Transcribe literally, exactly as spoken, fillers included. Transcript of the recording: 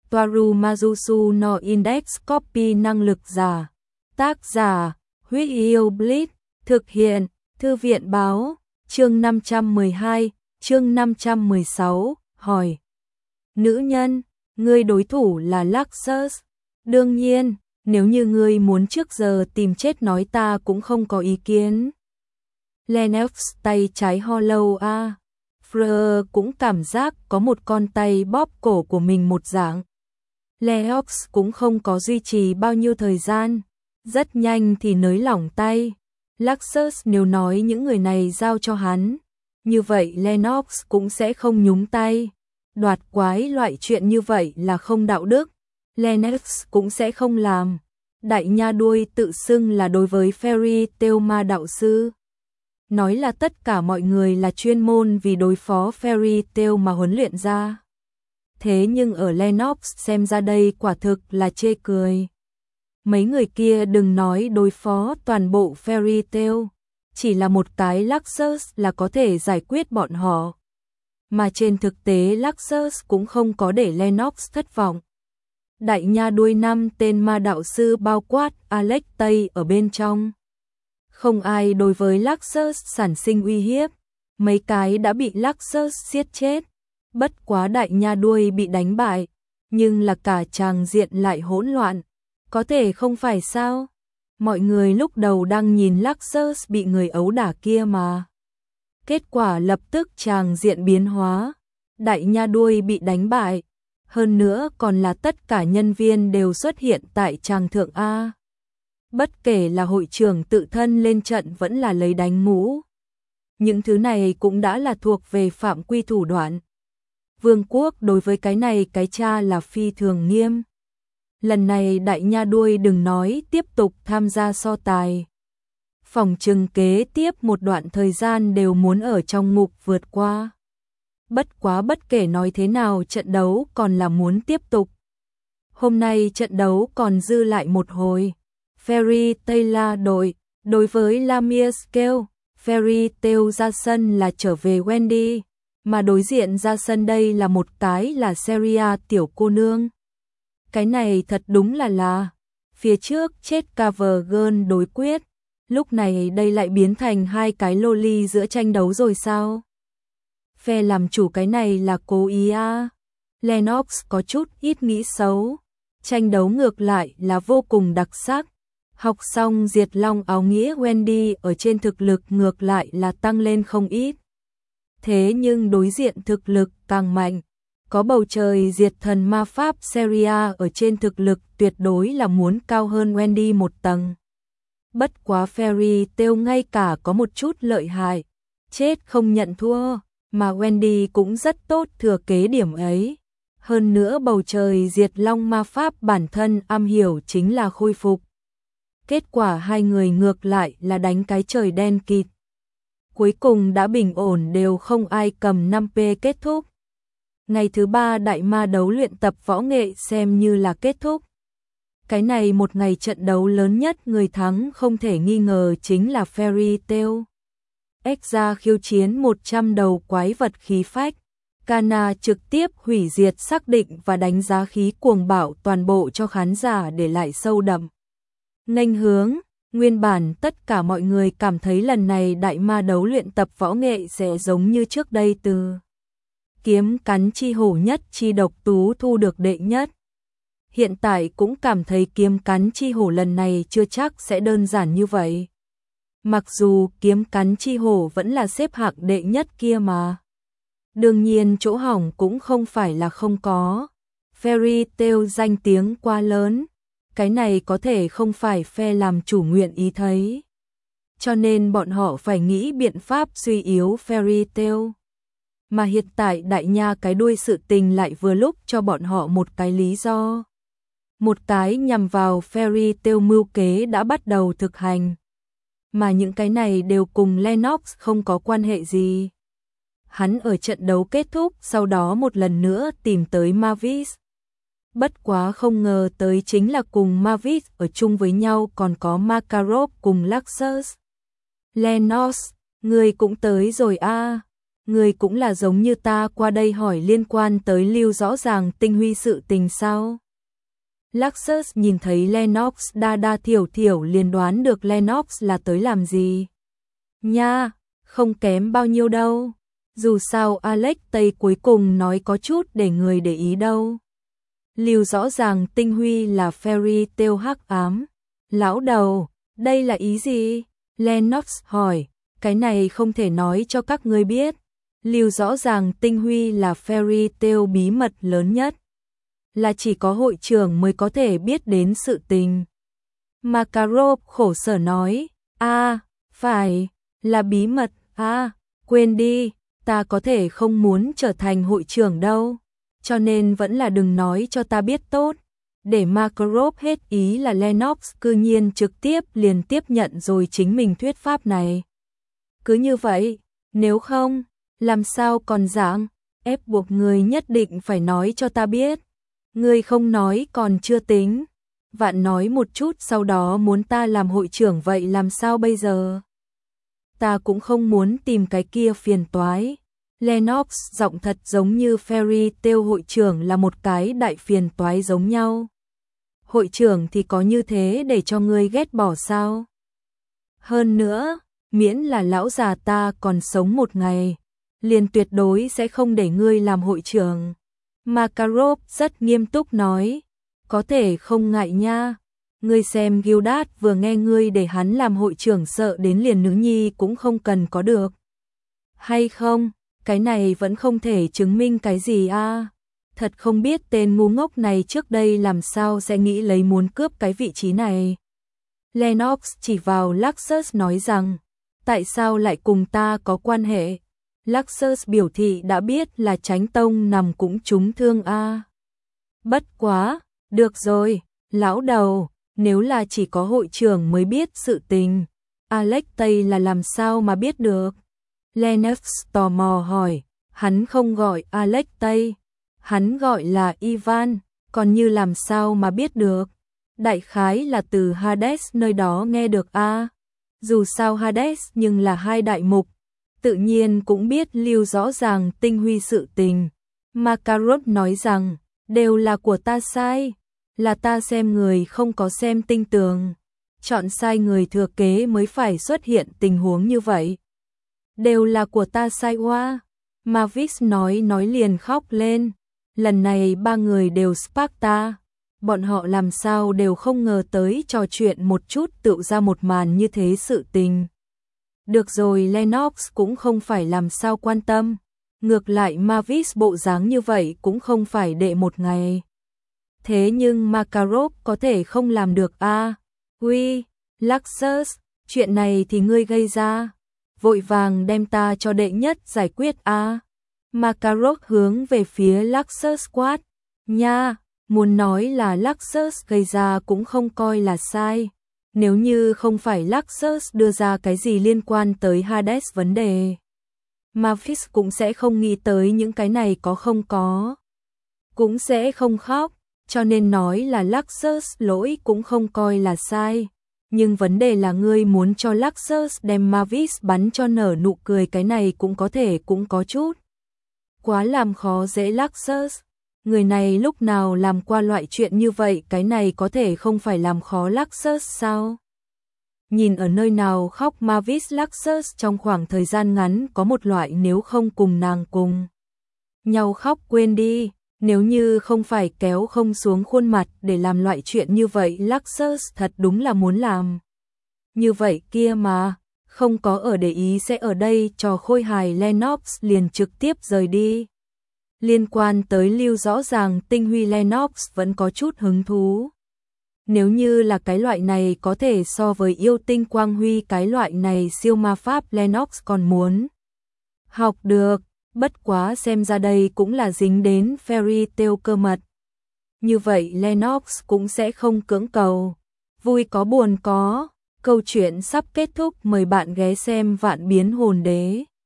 Toaru Majusu no Index Copy năng lực giả. Tác giả, Huyết Yêu Blitz, thực hiện, Thư viện báo, chương năm trăm mười hai, chương năm trăm mười sáu, hỏi. Nữ nhân, ngươi đối thủ là Luxus. Đương nhiên, nếu như ngươi muốn trước giờ tìm chết nói ta cũng không có ý kiến. Lennox tay trái hollow a. Fleur cũng cảm giác có một con tay bóp cổ của mình một dạng. Lennox cũng không có duy trì bao nhiêu thời gian, rất nhanh thì nới lỏng tay. Luxus nếu nói những người này giao cho hắn, như vậy Lennox cũng sẽ không nhúng tay. Đoạt quái loại chuyện như vậy là không đạo đức, Lennox cũng sẽ không làm. Đại nha đuôi tự xưng là đối với Fairy Tail ma đạo sư. Nói là tất cả mọi người là chuyên môn vì đối phó Fairy Tail mà huấn luyện ra. Thế nhưng ở Lennox xem ra đây quả thực là chê cười. Mấy người kia đừng nói đối phó toàn bộ Fairy Tail, chỉ là một cái Luxus là có thể giải quyết bọn họ. Mà trên thực tế Luxus cũng không có để Lennox thất vọng. Đại nha đuôi năm tên ma đạo sư bao quát Alex Tây ở bên trong. Không ai đối với Luxus sản sinh uy hiếp, mấy cái đã bị Luxus giết chết. Bất quá đại nha đuôi bị đánh bại, nhưng là cả tràng diện lại hỗn loạn. Có thể không phải sao? Mọi người lúc đầu đang nhìn Luxus bị người ấu đả kia mà. Kết quả lập tức tràng diện biến hóa, đại nha đuôi bị đánh bại, hơn nữa còn là tất cả nhân viên đều xuất hiện tại tràng thượng A. Bất kể là hội trưởng tự thân lên trận vẫn là lấy đánh mũ. Những thứ này cũng đã là thuộc về phạm quy thủ đoạn. Vương quốc đối với cái này cái cha là phi thường nghiêm. Lần này đại nha đuôi đừng nói tiếp tục tham gia so tài. Phòng trừng kế tiếp một đoạn thời gian đều muốn ở trong ngục vượt qua. Bất quá bất kể nói thế nào trận đấu còn là muốn tiếp tục. Hôm nay trận đấu còn dư lại một hồi. Fairy Tail đội, đối với Lamia Scale, Fairy Tail ra sân là trở về Wendy, mà đối diện ra sân đây là một cái là Seria tiểu cô nương. Cái này thật đúng là là, phía trước chết cover girl đối quyết, lúc này đây lại biến thành hai cái loli giữa tranh đấu rồi sao? Phe làm chủ cái này là cố ý à? Lennox có chút ít nghĩ xấu, tranh đấu ngược lại là vô cùng đặc sắc. Học xong diệt long áo nghĩa Wendy ở trên thực lực ngược lại là tăng lên không ít. Thế nhưng đối diện thực lực càng mạnh, có bầu trời diệt thần ma pháp Seria ở trên thực lực tuyệt đối là muốn cao hơn Wendy một tầng. Bất quá Fairy Tail ngay cả có một chút lợi hại, chết không nhận thua, mà Wendy cũng rất tốt thừa kế điểm ấy. Hơn nữa bầu trời diệt long ma pháp bản thân am hiểu chính là khôi phục. Kết quả hai người ngược lại là đánh cái trời đen kịt. Cuối cùng đã bình ổn đều không ai cầm năm P kết thúc. Ngày thứ ba đại ma đấu luyện tập võ nghệ xem như là kết thúc. Cái này một ngày trận đấu lớn nhất người thắng không thể nghi ngờ chính là Fairy Tail. Exa khiêu chiến một trăm đầu quái vật khí phách. Kana trực tiếp hủy diệt xác định và đánh giá khí cuồng bạo toàn bộ cho khán giả để lại sâu đậm. Nghênh hướng, nguyên bản tất cả mọi người cảm thấy lần này đại ma đấu luyện tập võ nghệ sẽ giống như trước đây từ kiếm cắn chi hổ nhất chi độc tú thu được đệ nhất. Hiện tại cũng cảm thấy kiếm cắn chi hổ lần này chưa chắc sẽ đơn giản như vậy. Mặc dù kiếm cắn chi hổ vẫn là xếp hạng đệ nhất kia mà. Đương nhiên chỗ hỏng cũng không phải là không có. Fairy Tail danh tiếng quá lớn. Cái này có thể không phải phe làm chủ nguyện ý thấy. Cho nên bọn họ phải nghĩ biện pháp suy yếu Fairy Tail. Mà hiện tại đại nha cái đuôi sự tình lại vừa lúc cho bọn họ một cái lý do. Một cái nhằm vào Fairy Tail mưu kế đã bắt đầu thực hành. Mà những cái này đều cùng Lennox không có quan hệ gì. Hắn ở trận đấu kết thúc sau đó một lần nữa tìm tới Mavis. Bất quá không ngờ tới chính là cùng Mavis ở chung với nhau còn có Makarov cùng Luxus. Lennox, người cũng tới rồi a. À. Người cũng là giống như ta qua đây hỏi liên quan tới Lưu rõ ràng tinh huy sự tình sao? Luxus nhìn thấy Lennox đa đa thiểu thiểu liền đoán được Lennox là tới làm gì. Nha, không kém bao nhiêu đâu. Dù sao Alex Tây cuối cùng nói có chút để người để ý đâu. Lưu rõ ràng tinh huy là fairy tale hắc ám. Lão đầu, đây là ý gì? Lennox hỏi, cái này không thể nói cho các ngươi biết. Lưu rõ ràng tinh huy là fairy tale bí mật lớn nhất. Là chỉ có hội trưởng mới có thể biết đến sự tình. Makarov khổ sở nói, a phải, là bí mật, a quên đi, ta có thể không muốn trở thành hội trưởng đâu. Cho nên vẫn là đừng nói cho ta biết tốt. Để Makarov hết ý là Lennox cư nhiên trực tiếp liền tiếp nhận rồi chính mình thuyết pháp này. Cứ như vậy, nếu không, làm sao còn dạng, ép buộc người nhất định phải nói cho ta biết. Ngươi không nói còn chưa tính, vạn nói một chút sau đó muốn ta làm hội trưởng vậy làm sao bây giờ? Ta cũng không muốn tìm cái kia phiền toái. Lennox giọng thật giống như fairy tale hội trưởng là một cái đại phiền toái giống nhau. Hội trưởng thì có như thế để cho ngươi ghét bỏ sao? Hơn nữa, miễn là lão già ta còn sống một ngày, liền tuyệt đối sẽ không để ngươi làm hội trưởng. Makarov rất nghiêm túc nói, có thể không ngại nha. Ngươi xem Gildas vừa nghe ngươi để hắn làm hội trưởng sợ đến liền nữ nhi cũng không cần có được. Hay không, cái này vẫn không thể chứng minh cái gì a. À? Thật không biết tên ngu ngốc này trước đây làm sao sẽ nghĩ lấy muốn cướp cái vị trí này. Lennox chỉ vào Luxus nói rằng, tại sao lại cùng ta có quan hệ? Luxus biểu thị đã biết là Chánh Tông nằm cũng trúng thương a. À. Bất quá, được rồi, lão đầu, nếu là chỉ có hội trưởng mới biết sự tình, Alex Tây là làm sao mà biết được? Lennox tò mò hỏi, hắn không gọi Alex Tây, hắn gọi là Ivan, còn như làm sao mà biết được? Đại khái là từ Hades nơi đó nghe được a. À. Dù sao Hades nhưng là hai đại mục, tự nhiên cũng biết Lưu rõ ràng tinh huy sự tình. Makarov nói rằng, đều là của ta sai, là ta xem người không có xem tinh tường, chọn sai người thừa kế mới phải xuất hiện tình huống như vậy. Đều là của ta sai hoa. Mavis nói nói liền khóc lên. Lần này ba người đều Sparta. Bọn họ làm sao đều không ngờ tới trò chuyện một chút tự ra một màn như thế sự tình. Được rồi, Lennox cũng không phải làm sao quan tâm. Ngược lại Mavis bộ dáng như vậy cũng không phải đệ một ngày. Thế nhưng Makarov có thể không làm được a. À? Uy, Luxus, chuyện này thì ngươi gây ra. Vội vàng đem ta cho đệ nhất giải quyết a. À? Makarov hướng về phía Luxus quát. Nha, muốn nói là Luxus gây ra cũng không coi là sai. Nếu như không phải Luxus đưa ra cái gì liên quan tới Hades vấn đề, Mavis cũng sẽ không nghĩ tới những cái này có không có. Cũng sẽ không khóc, cho nên nói là Luxus lỗi cũng không coi là sai. Nhưng vấn đề là ngươi muốn cho Luxus đem Mavis bắn cho nở nụ cười, cái này cũng có thể cũng có chút quá làm khó dễ Luxus. Người này lúc nào làm qua loại chuyện như vậy, cái này có thể không phải làm khó Luxus sao? Nhìn ở nơi nào khóc Mavis, Luxus trong khoảng thời gian ngắn có một loại nếu không cùng nàng cùng nhau khóc quên đi. Nếu như không phải kéo không xuống khuôn mặt để làm loại chuyện như vậy, Luxus thật đúng là muốn làm như vậy kia mà. Không có ở để ý sẽ ở đây trò khôi hài, Lennox liền trực tiếp rời đi. Liên quan tới Lưu rõ ràng tinh huy, Lennox vẫn có chút hứng thú. Nếu như là cái loại này có thể so với yêu tinh quang huy, cái loại này siêu ma pháp, Lennox còn muốn học được. Bất quá xem ra đây cũng là dính đến fairy tale cơ mật. Như vậy Lennox cũng sẽ không cưỡng cầu. Vui có buồn có. Câu chuyện sắp kết thúc, mời bạn ghé xem Vạn Biến Hồn Đế.